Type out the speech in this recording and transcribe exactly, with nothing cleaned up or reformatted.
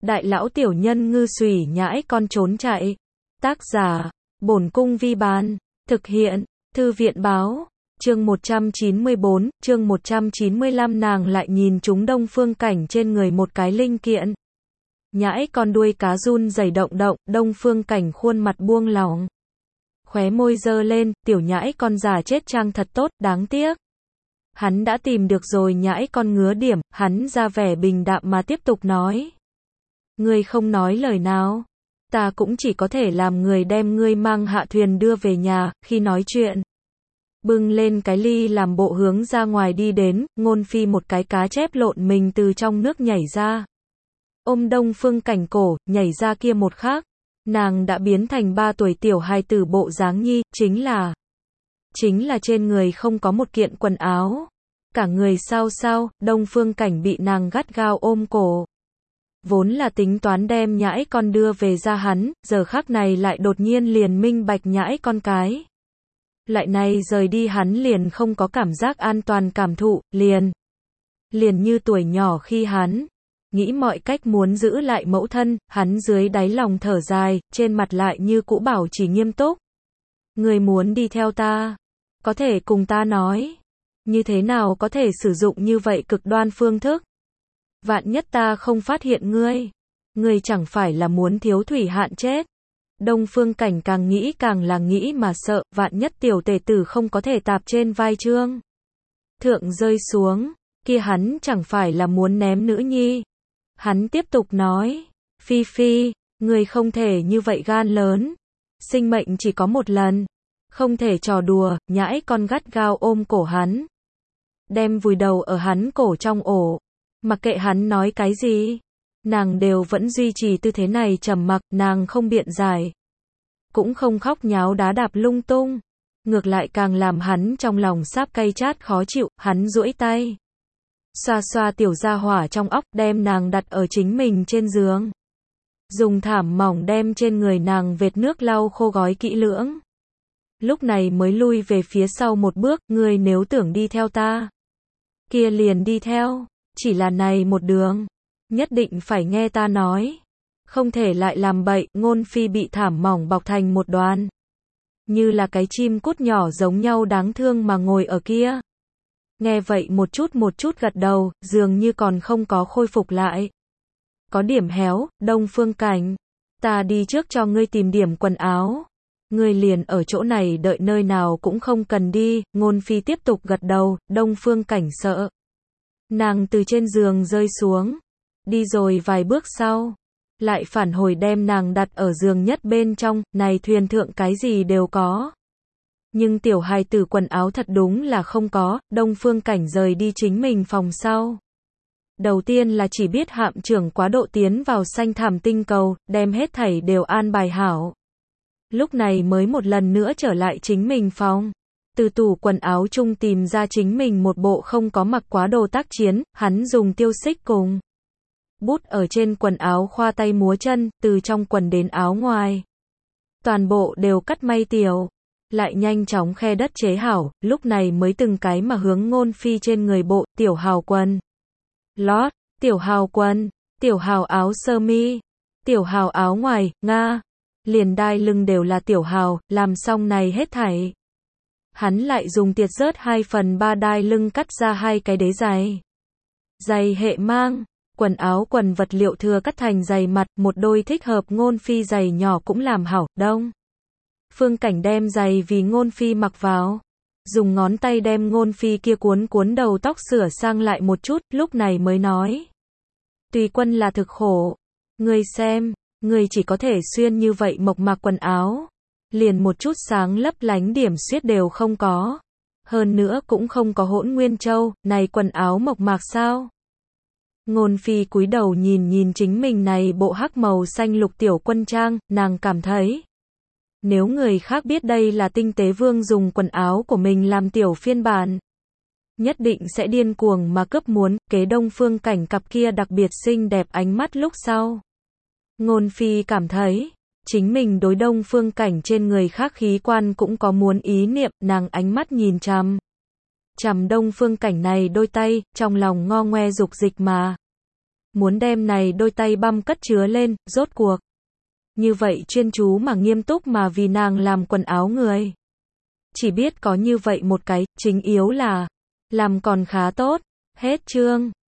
Đại lão tiểu nhân ngư xùy nhãi con trốn chạy. Tác giả, Bổn Cung Vi Bán. Thực hiện, Thư viện Báo. Chương một trăm chín mươi bốn, chương một trăm chín mươi lăm nàng lại nhìn trúng Đông Phương Cảnh trên người một cái linh kiện. Nhãi con đuôi cá run rẩy động động, Đông Phương Cảnh khuôn mặt buông lỏng. Khóe môi giơ lên, tiểu nhãi con già chết trang thật tốt, đáng tiếc. Hắn đã tìm được rồi, nhãi con ngứa điểm, hắn ra vẻ bình đạm mà tiếp tục nói. Ngươi không nói lời nào. Ta cũng chỉ có thể làm người đem ngươi mang hạ thuyền đưa về nhà, khi nói chuyện. Bưng lên cái ly làm bộ hướng ra ngoài đi đến, Ngôn Phi một cái cá chép lộn mình từ trong nước nhảy ra. Ôm Đông Phương Cảnh cổ, nhảy ra kia một khắc. Nàng đã biến thành ba tuổi tiểu hài tử bộ dáng nhi, chính là... Chính là trên người không có một kiện quần áo. Cả người sao sao, Đông Phương Cảnh bị nàng gắt gao ôm cổ. Vốn là tính toán đem nhãi con đưa về ra hắn, giờ khắc này lại đột nhiên liền minh bạch nhãi con cái. Lại này rời đi hắn liền không có cảm giác an toàn cảm thụ, liền. Liền như tuổi nhỏ khi hắn. Nghĩ mọi cách muốn giữ lại mẫu thân, hắn dưới đáy lòng thở dài, trên mặt lại như cũ bảo chỉ nghiêm túc. Người muốn đi theo ta. Có thể cùng ta nói. Như thế nào có thể sử dụng như vậy cực đoan phương thức? Vạn nhất ta không phát hiện ngươi. Ngươi chẳng phải là muốn thiếu thủy hạn chết. Đông Phương Cảnh càng nghĩ càng là nghĩ mà sợ, vạn nhất tiểu tể tử không có thể tạp trên vai Trương Thượng rơi xuống, kia hắn chẳng phải là muốn ném nữ nhi. Hắn tiếp tục nói, Phi Phi, ngươi không thể như vậy gan lớn. Sinh mệnh chỉ có một lần. Không thể trò đùa, nhãi con gắt gao ôm cổ hắn. Đem vùi đầu ở hắn cổ trong ổ. Mặc kệ hắn nói cái gì, nàng đều vẫn duy trì tư thế này trầm mặc, nàng không biện giải. Cũng không khóc nháo đá đạp lung tung. Ngược lại càng làm hắn trong lòng sáp cay chát khó chịu, hắn duỗi tay. Xoa xoa tiểu gia hỏa trong óc, đem nàng đặt ở chính mình trên giường. Dùng thảm mỏng đem trên người nàng vệt nước lau khô gói kỹ lưỡng. Lúc này mới lui về phía sau một bước, ngươi nếu tưởng đi theo ta. Kia liền đi theo, chỉ là này một đường. Nhất định phải nghe ta nói. Không thể lại làm bậy, Ngôn Phi bị thảm mỏng bọc thành một đoàn. Như là cái chim cút nhỏ giống nhau đáng thương mà ngồi ở kia. Nghe vậy một chút một chút gật đầu, dường như còn không có khôi phục lại. Có điểm héo, Đông Phương Cảnh. Ta đi trước cho ngươi tìm điểm quần áo. Ngươi liền ở chỗ này đợi, nơi nào cũng không cần đi. Ngôn Phi tiếp tục gật đầu, Đông Phương Cảnh sợ. Nàng từ trên giường rơi xuống. Đi rồi vài bước sau. Lại phản hồi đem nàng đặt ở giường nhất bên trong, này thuyền thượng cái gì đều có. Nhưng tiểu hài tử quần áo thật đúng là không có, Đông Phương Cảnh rời đi chính mình phòng sau. Đầu tiên là chỉ biết hạm trưởng quá độ tiến vào xanh thảm tinh cầu, đem hết thảy đều an bài hảo. Lúc này mới một lần nữa trở lại chính mình phòng. Từ tủ quần áo chung tìm ra chính mình một bộ không có mặc quá đồ tác chiến, hắn dùng tiêu xích cùng bút ở trên quần áo khoa tay múa chân, từ trong quần đến áo ngoài. Toàn bộ đều cắt may tiểu. Lại nhanh chóng khe đất chế hảo, lúc này mới từng cái mà hướng Ngôn Phi trên người bộ, tiểu hào quần lót, tiểu hào quần, tiểu hào áo sơ mi, tiểu hào áo ngoài, nga. Liền đai lưng đều là tiểu hào, làm xong này hết thảy. Hắn lại dùng tiệt rớt hai phần ba đai lưng cắt ra hai cái đế giày. Giày hệ mang, quần áo quần vật liệu thừa cắt thành giày mặt, một đôi thích hợp Ngôn Phi giày nhỏ cũng làm hảo, Đông Phương Cảnh đem giày vì Ngôn Phi mặc vào. Dùng ngón tay đem Ngôn Phi kia cuốn cuốn đầu tóc sửa sang lại một chút, lúc này mới nói. Tùy quân là thực khổ. Ngươi xem, ngươi chỉ có thể xuyên như vậy mộc mạc quần áo. Liền một chút sáng lấp lánh điểm xuyết đều không có. Hơn nữa cũng không có hỗn nguyên châu, này quần áo mộc mạc sao? Ngôn Phi cúi đầu nhìn nhìn chính mình này bộ hắc màu xanh lục tiểu quân trang, nàng cảm thấy. Nếu người khác biết đây là Tinh Tế Vương dùng quần áo của mình làm tiểu phiên bản. Nhất định sẽ điên cuồng mà cướp muốn, kế Đông Phương Cảnh cặp kia đặc biệt xinh đẹp ánh mắt lúc sau. Ngôn Phi cảm thấy. Chính mình đối Đông Phương Cảnh trên người khác khí quan cũng có muốn ý niệm, nàng ánh mắt nhìn chằm. Chằm Đông Phương Cảnh này đôi tay, trong lòng ngo ngoe dục dịch mà. muốn đem này đôi tay băm cất chứa lên, rốt cuộc. Như vậy chuyên chú mà nghiêm túc mà vì nàng làm quần áo người. Chỉ biết có như vậy một cái, chính yếu là, làm còn khá tốt, hết chương.